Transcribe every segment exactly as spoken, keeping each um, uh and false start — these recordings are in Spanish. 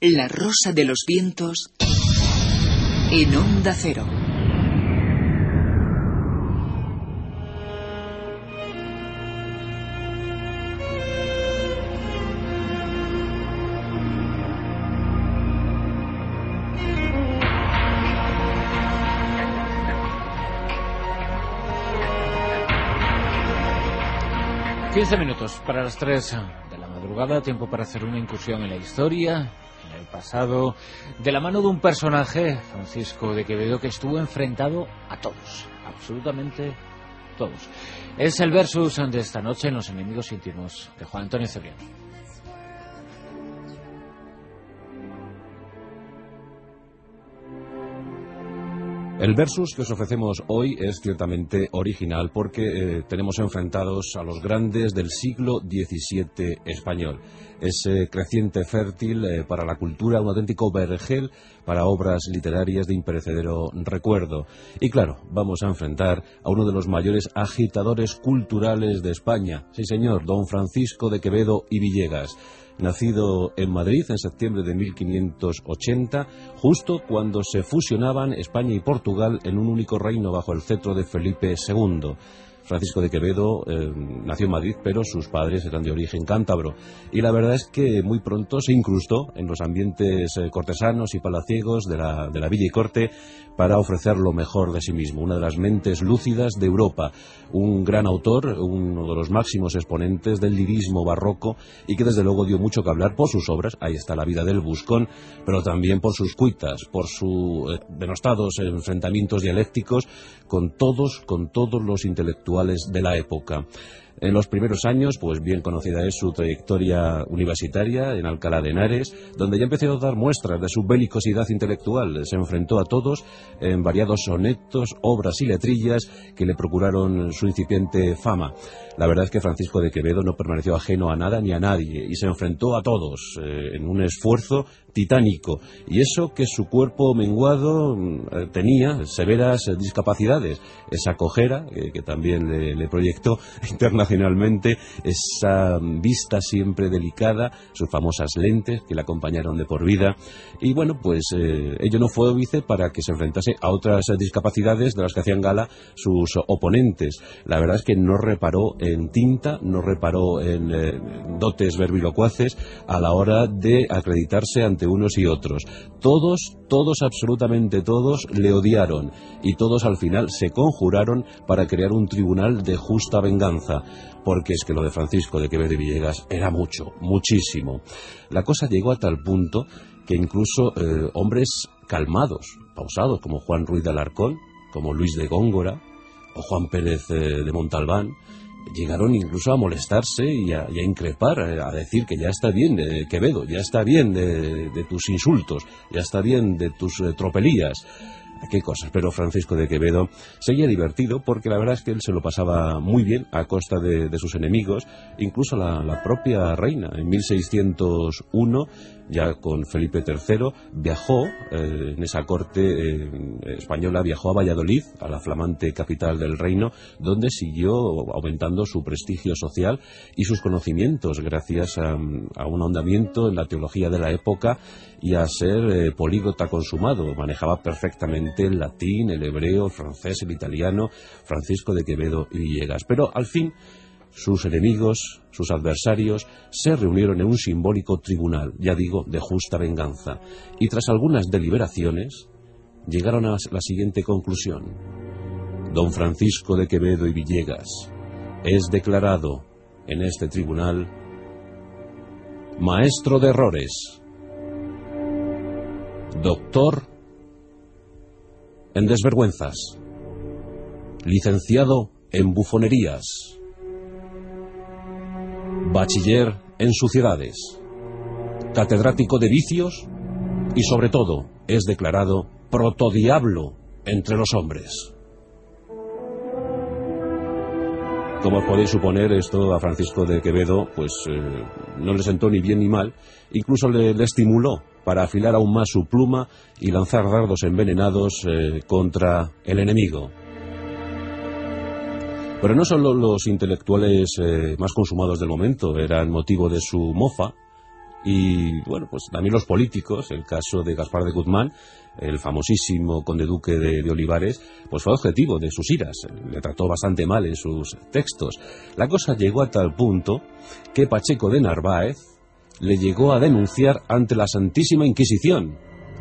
La rosa de los vientos en Onda Cero. quince minutos para las tres de la madrugada, tiempo para hacer una incursión en la historia, en el pasado, de la mano de un personaje, Francisco de Quevedo, que estuvo enfrentado a todos, absolutamente todos. Es el versus de esta noche en Los enemigos íntimos de Juan Antonio Cebrián. El versus que os ofrecemos hoy es ciertamente original porque eh, tenemos enfrentados a los grandes del siglo diecisiete español. Es eh, creciente fértil eh, para la cultura, un auténtico vergel para obras literarias de imperecedero recuerdo. Y claro, vamos a enfrentar a uno de los mayores agitadores culturales de España. Sí, señor, don Francisco de Quevedo y Villegas. Nacido en Madrid en septiembre de mil quinientos ochenta, justo cuando se fusionaban España y Portugal en un único reino bajo el cetro de Felipe segundo. Francisco de Quevedo eh, nació en Madrid, pero sus padres eran de origen cántabro. Y la verdad es que muy pronto se incrustó en los ambientes eh, cortesanos y palaciegos de la, de la villa y corte para ofrecer lo mejor de sí mismo. Una de las mentes lúcidas de Europa. Un gran autor, uno de los máximos exponentes del lirismo barroco y que desde luego dio mucho que hablar por sus obras. Ahí está La vida del buscón, pero también por sus cuitas, por sus eh, denostados enfrentamientos dialécticos con todos, con todos los intelectuales de la época. En los primeros años, pues bien conocida es su trayectoria universitaria en Alcalá de Henares, donde ya empezó a dar muestras de su belicosidad intelectual. Se enfrentó a todos en variados sonetos, obras y letrillas que le procuraron su incipiente fama. La verdad es que Francisco de Quevedo no permaneció ajeno a nada ni a nadie y se enfrentó a todos eh, en un esfuerzo titánico. Y eso que su cuerpo menguado eh, tenía severas eh, discapacidades. Esa cojera, eh, que también le, le proyectó internacionalmente, esa vista siempre delicada, sus famosas lentes que le acompañaron de por vida. Y bueno, pues eh, ello no fue óbice para que se enfrentase a otras eh, discapacidades de las que hacían gala sus oponentes. La verdad es que no reparó en tinta, no reparó en eh, dotes verbilocuaces a la hora de acreditarse ante unos y otros. Todos, todos, absolutamente todos le odiaron y todos al final se conjuraron para crear un tribunal de justa venganza, porque es que lo de Francisco de Quevedo y Villegas era mucho, muchísimo. La cosa llegó a tal punto que incluso eh, hombres calmados, pausados, como Juan Ruiz de Alarcón, como Luis de Góngora o Juan Pérez eh, de Montalbán, llegaron incluso a molestarse y a, y a increpar, a decir que ya está bien de Quevedo, ya está bien de, de tus insultos, ya está bien de tus eh, tropelías. Qué cosas, pero Francisco de Quevedo seguía divertido porque la verdad es que él se lo pasaba muy bien a costa de, de sus enemigos, incluso la, la propia reina. En mil seiscientos uno, ya con Felipe tercero, viajó eh, en esa corte eh, española, viajó a Valladolid, a la flamante capital del reino, donde siguió aumentando su prestigio social y sus conocimientos gracias a, a un ahondamiento en la teología de la época y a ser eh, políglota consumado. Manejaba perfectamente el latín, el hebreo, el francés, el italiano, Francisco de Quevedo y Villegas. Pero al fin sus enemigos, sus adversarios, se reunieron en un simbólico tribunal, ya digo, de justa venganza. Y tras algunas deliberaciones, llegaron a la siguiente conclusión. Don Francisco de Quevedo y Villegas es declarado en este tribunal maestro de errores, doctor en desvergüenzas, licenciado en bufonerías, bachiller en suciedades, catedrático de vicios y sobre todo es declarado protodiablo entre los hombres. Como os podéis suponer, esto a Francisco de Quevedo pues eh, no le sentó ni bien ni mal, incluso le, le estimuló para afilar aún más su pluma y lanzar dardos envenenados eh, contra el enemigo. Pero no solo los intelectuales eh, más consumados del momento eran motivo de su mofa. Y bueno, pues también los políticos, el caso de Gaspar de Guzmán, el famosísimo conde duque de, de Olivares, pues fue objetivo de sus iras, le trató bastante mal en sus textos. La cosa llegó a tal punto que Pacheco de Narváez le llegó a denunciar ante la Santísima Inquisición.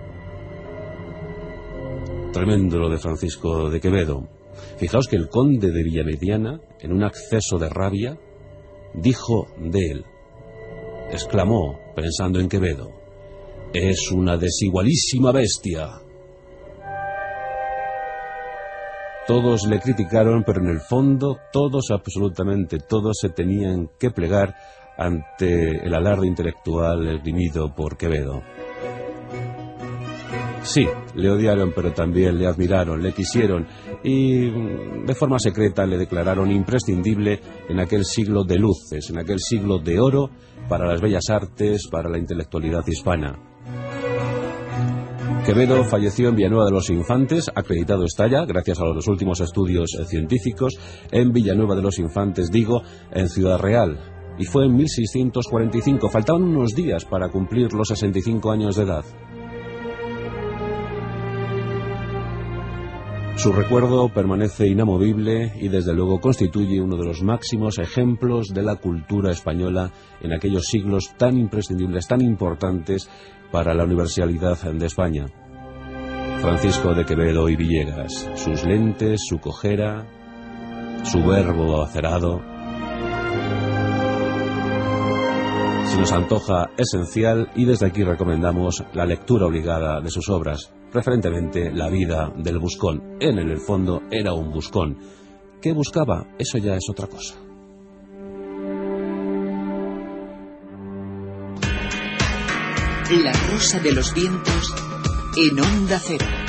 Tremendo lo de Francisco de Quevedo. Fijaos que el conde de Villamediana, en un acceso de rabia, dijo de él, exclamó, pensando en Quevedo: «Es una desigualísima bestia». Todos le criticaron, pero en el fondo, todos, absolutamente todos, se tenían que plegar ante el alarde intelectual esgrimido por Quevedo. Sí, le odiaron, pero también le admiraron, le quisieron y de forma secreta le declararon imprescindible en aquel siglo de luces, en aquel siglo de oro para las bellas artes, para la intelectualidad hispana. Quevedo falleció en Villanueva de los Infantes, acreditado está ya, gracias a los últimos estudios científicos, en Villanueva de los Infantes, digo, en Ciudad Real, y fue en mil seiscientos cuarenta y cinco, faltaban unos días para cumplir los sesenta y cinco años de edad. Su recuerdo permanece inamovible y desde luego constituye uno de los máximos ejemplos de la cultura española en aquellos siglos tan imprescindibles, tan importantes para la universalidad de España. Francisco de Quevedo y Villegas, sus lentes, su cojera, su verbo acerado. Se nos antoja esencial y desde aquí recomendamos la lectura obligada de sus obras. Preferentemente la vida del buscón. Él en el fondo era un buscón. ¿Qué buscaba? Eso ya es otra cosa. La Rosa de los Vientos en Onda Cero.